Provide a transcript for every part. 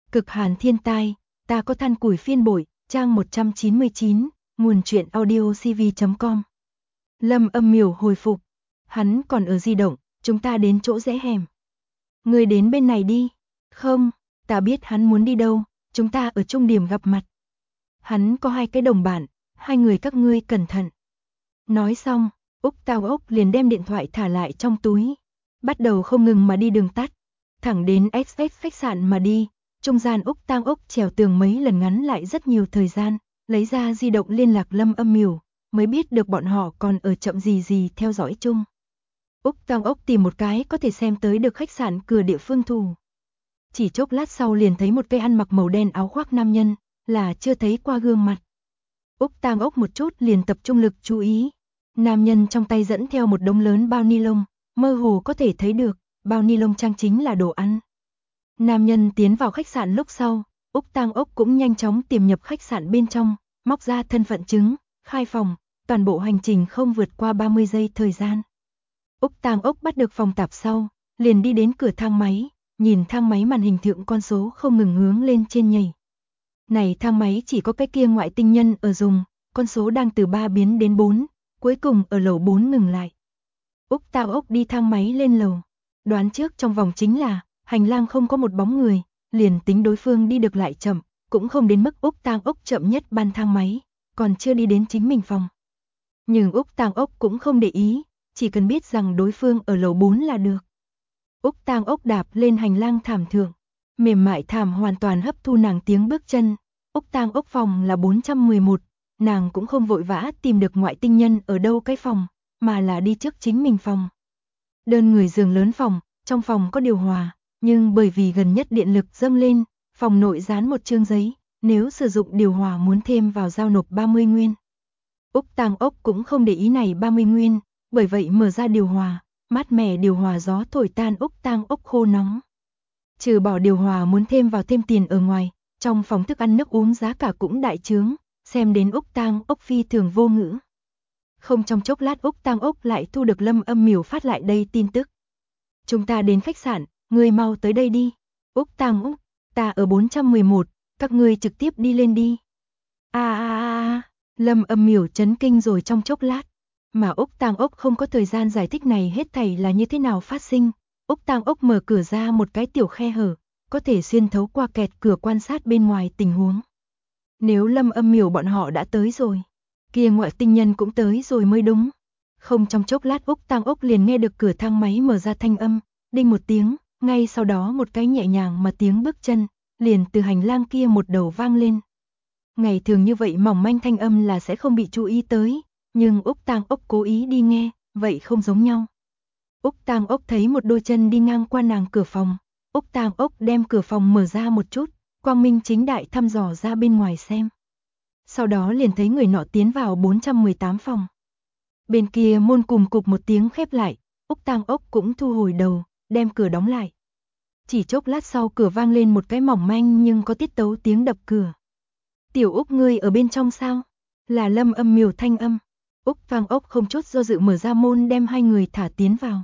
Cực hàn thiên tai, ta có than củi phiên bội, trang 199, nguồn truyện audio cv.com. Lâm Âm Miểu hồi phục, hắn còn ở di động, chúng ta đến chỗ rẽ hẻm. Ngươi đến bên này đi. Không, ta biết hắn muốn đi đâu, chúng ta ở trung điểm gặp mặt. Hắn có 2 cái đồng bạn, 2 người các ngươi cẩn thận. Nói xong, Úc Tao Ốc liền đem điện thoại thả lại trong túi, bắt đầu không ngừng mà đi đường tắt, thẳng đến XX khách sạn mà đi. Trung gian Úc Tang Ốc trèo tường mấy lần ngắn lại rất nhiều thời gian, lấy ra di động liên lạc Lâm Âm Miểu, mới biết được bọn họ còn ở chậm gì theo dõi chung. Úc Tang Ốc tìm một cái có thể xem tới được khách sạn cửa địa phương thủ. Chỉ chốc lát sau liền thấy một cây ăn mặc màu đen áo khoác nam nhân, là chưa thấy qua gương mặt. Úc Tang Ốc một chút liền tập trung lực chú ý. Nam nhân trong tay dẫn theo một đống lớn bao ni lông, mơ hồ có thể thấy được, bao ni lông trang chính là đồ ăn. Nam nhân tiến vào khách sạn lúc sau, Úc Tang Ốc cũng nhanh chóng tìm nhập khách sạn bên trong, móc ra thân phận chứng, khai phòng, toàn bộ hành trình không vượt qua 30 giây thời gian. Úc Tang Ốc bắt được phòng tạp sau, liền đi đến cửa thang máy, nhìn thang máy màn hình thượng con số không ngừng hướng lên trên nhảy. Này thang máy chỉ có cái kia ngoại tinh nhân ở dùng, con số đang từ 3 biến đến 4, cuối cùng ở lầu 4 ngừng lại. Úc Tang Ốc đi thang máy lên lầu, đoán trước trong vòng chính là hành lang không có một bóng người, liền tính đối phương đi được lại chậm, cũng không đến mức Úc Tang Ốc chậm nhất ban thang máy, còn chưa đi đến chính mình phòng. Nhưng Úc Tang Ốc cũng không để ý, chỉ cần biết rằng đối phương ở lầu 4 là được. Úc Tang Ốc đạp lên hành lang thảm thượng, mềm mại thảm hoàn toàn hấp thu nàng tiếng bước chân. Úc Tang Ốc phòng là 411, nàng cũng không vội vã tìm được ngoại tinh nhân ở đâu cái phòng, mà là đi trước chính mình phòng. Đơn người giường lớn phòng, trong phòng có điều hòa, nhưng bởi vì gần nhất điện lực dâng lên, phòng nội dán một chương giấy, nếu sử dụng điều hòa muốn thêm vào giao nộp 30 nguyên. Úc Tang Ốc cũng không để ý này 30 nguyên, bởi vậy mở ra điều hòa, mát mẻ điều hòa gió thổi tan Úc Tang Ốc khô nóng. Trừ bỏ điều hòa muốn thêm vào thêm tiền ở ngoài, trong phòng thức ăn nước uống giá cả cũng đại trướng, xem đến Úc Tang Ốc phi thường vô ngữ. Không trong chốc lát Úc Tang Ốc lại thu được Lâm Âm Miểu phát lại đây tin tức. Chúng ta đến khách sạn, ngươi mau tới đây đi. Úc Tang Ốc, ta ở 411, các ngươi trực tiếp đi lên đi. Lâm Âm Miểu chấn kinh rồi trong chốc lát, mà Úc Tang Ốc không có thời gian giải thích này hết thảy là như thế nào phát sinh. Úc Tang Ốc mở cửa ra một cái tiểu khe hở, có thể xuyên thấu qua kẹt cửa quan sát bên ngoài tình huống. Nếu Lâm Âm Miểu bọn họ đã tới rồi, kia ngoại tinh nhân cũng tới rồi mới đúng. Không trong chốc lát Úc Tang Ốc liền nghe được cửa thang máy mở ra thanh âm, đinh một tiếng, ngay sau đó một cái nhẹ nhàng mà tiếng bước chân, liền từ hành lang kia một đầu vang lên. Ngày thường như vậy mỏng manh thanh âm là sẽ không bị chú ý tới, nhưng Úc Tang Ốc cố ý đi nghe, vậy không giống nhau. Úc Tang Ốc thấy một đôi chân đi ngang qua nàng cửa phòng, Úc Tang Ốc đem cửa phòng mở ra một chút, quang minh chính đại thăm dò ra bên ngoài xem. Sau đó liền thấy người nọ tiến vào 418 phòng. Bên kia môn cùng cục một tiếng khép lại, Úc Tang Ốc cũng thu hồi đầu, đem cửa đóng lại. Chỉ chốc lát sau cửa vang lên một cái mỏng manh nhưng có tiết tấu tiếng đập cửa. Tiểu Úc ngươi ở bên trong sao? Là Lâm Âm Miểu thanh âm. Úc Tang Ốc không chút do dự mở ra môn đem 2 người thả tiến vào.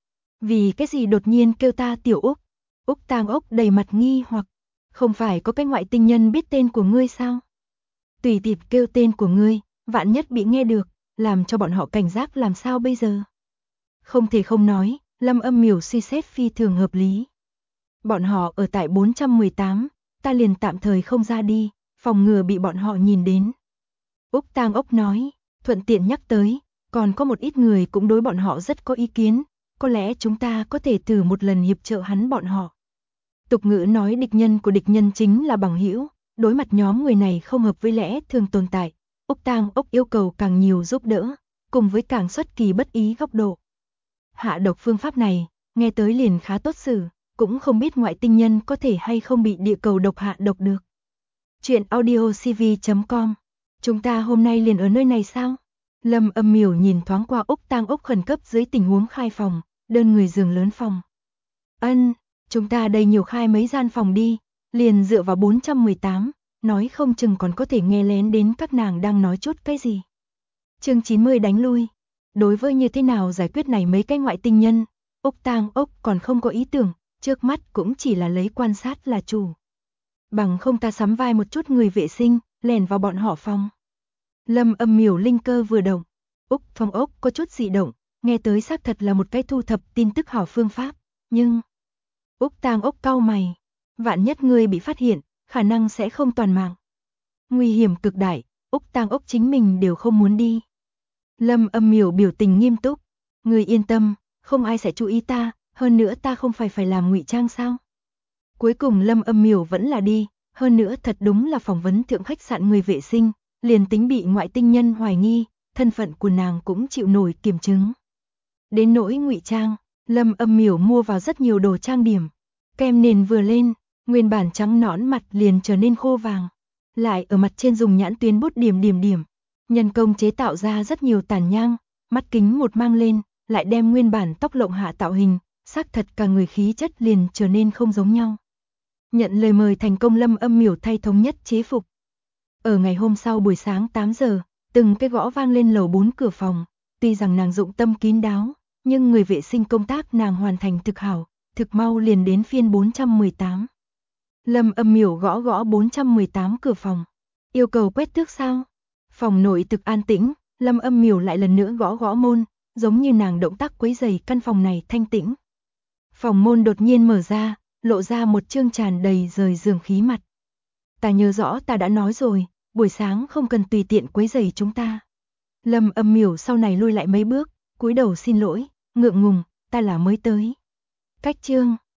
Vì cái gì đột nhiên kêu ta Tiểu Úc? Úc Tang Ốc đầy mặt nghi hoặc, không phải có cái ngoại tinh nhân biết tên của ngươi sao? Tùy tiện kêu tên của ngươi, vạn nhất bị nghe được, làm cho bọn họ cảnh giác làm sao bây giờ? Không thể không nói, Lâm Âm Miểu suy xét phi thường hợp lý. Bọn họ ở tại 418, ta liền tạm thời không ra đi, phòng ngừa bị bọn họ nhìn đến. Úc Tang Ốc nói, thuận tiện nhắc tới, còn có một ít người cũng đối bọn họ rất có ý kiến, có lẽ chúng ta có thể thử một lần hiệp trợ hắn bọn họ. Tục ngữ nói địch nhân của địch nhân chính là bằng hữu, đối mặt nhóm người này không hợp với lẽ thường tồn tại, Úc Tang Ốc yêu cầu càng nhiều giúp đỡ, cùng với càng xuất kỳ bất ý góc độ. Hạ độc phương pháp này, nghe tới liền khá tốt xử, cũng không biết ngoại tinh nhân có thể hay không bị địa cầu độc hạ độc được. Chuyện audio cv.com. Chúng ta hôm nay liền ở nơi này sao? Lâm Âm Miểu nhìn thoáng qua Úc Tang Ốc khẩn cấp dưới tình huống khai phòng, đơn người giường lớn phòng. Chúng ta đây nhiều khai mấy gian phòng đi, liền dựa vào 418, nói không chừng còn có thể nghe lén đến các nàng đang nói chút cái gì. Chương 90 đánh lui. Đối với như thế nào giải quyết này mấy cái ngoại tinh nhân, Úc Tang Ốc còn không có ý tưởng, trước mắt cũng chỉ là lấy quan sát là chủ. Bằng không ta sắm vai một chút người vệ sinh, lèn vào bọn họ phòng. Lâm Âm Miểu linh cơ vừa động, phòng ốc có chút dị động, nghe tới xác thật là một cái thu thập tin tức hảo phương pháp, nhưng Tang Ốc cau mày, vạn nhất người bị phát hiện, khả năng sẽ không toàn mạng. Nguy hiểm cực đại, Tang Ốc chính mình đều không muốn đi. Lâm Âm Miểu biểu tình nghiêm túc, người yên tâm, không ai sẽ chú ý ta, hơn nữa ta không phải làm ngụy trang sao? Cuối cùng Lâm Âm Miểu vẫn là đi, hơn nữa thật đúng là phỏng vấn thượng khách sạn người vệ sinh, liền tính bị ngoại tinh nhân hoài nghi, thân phận của nàng cũng chịu nổi kiểm chứng. Đến nỗi ngụy trang, Lâm Âm Miểu mua vào rất nhiều đồ trang điểm, kem nền vừa lên, nguyên bản trắng nõn mặt liền trở nên khô vàng, lại ở mặt trên dùng nhãn tuyến bút điểm, nhân công chế tạo ra rất nhiều tàn nhang, mắt kính một mang lên, lại đem nguyên bản tóc lộng hạ tạo hình, xác thật cả người khí chất liền trở nên không giống nhau. Nhận lời mời thành công, Lâm Âm Miểu thay thống nhất chế phục. Ở ngày hôm sau buổi sáng 8 giờ, từng cái gõ vang lên lầu 4 cửa phòng, tuy rằng nàng dụng tâm kín đáo, nhưng người vệ sinh công tác nàng hoàn thành thực hảo, thực mau liền đến phiên 418. Lâm Âm Miểu gõ 418 cửa phòng, yêu cầu quét tước sao? Phòng nội thực an tĩnh, Lâm Âm Miểu lại lần nữa gõ môn, giống như nàng động tác quấy rầy căn phòng này thanh tĩnh. Phòng môn đột nhiên mở ra, lộ ra một trương tràn đầy rời giường khí mặt. Ta nhớ rõ ta đã nói rồi, buổi sáng không cần tùy tiện quấy rầy chúng ta. Lâm Âm Miểu sau này lui lại mấy bước, cúi đầu xin lỗi, ngượng ngùng, ta là mới tới. Cách chương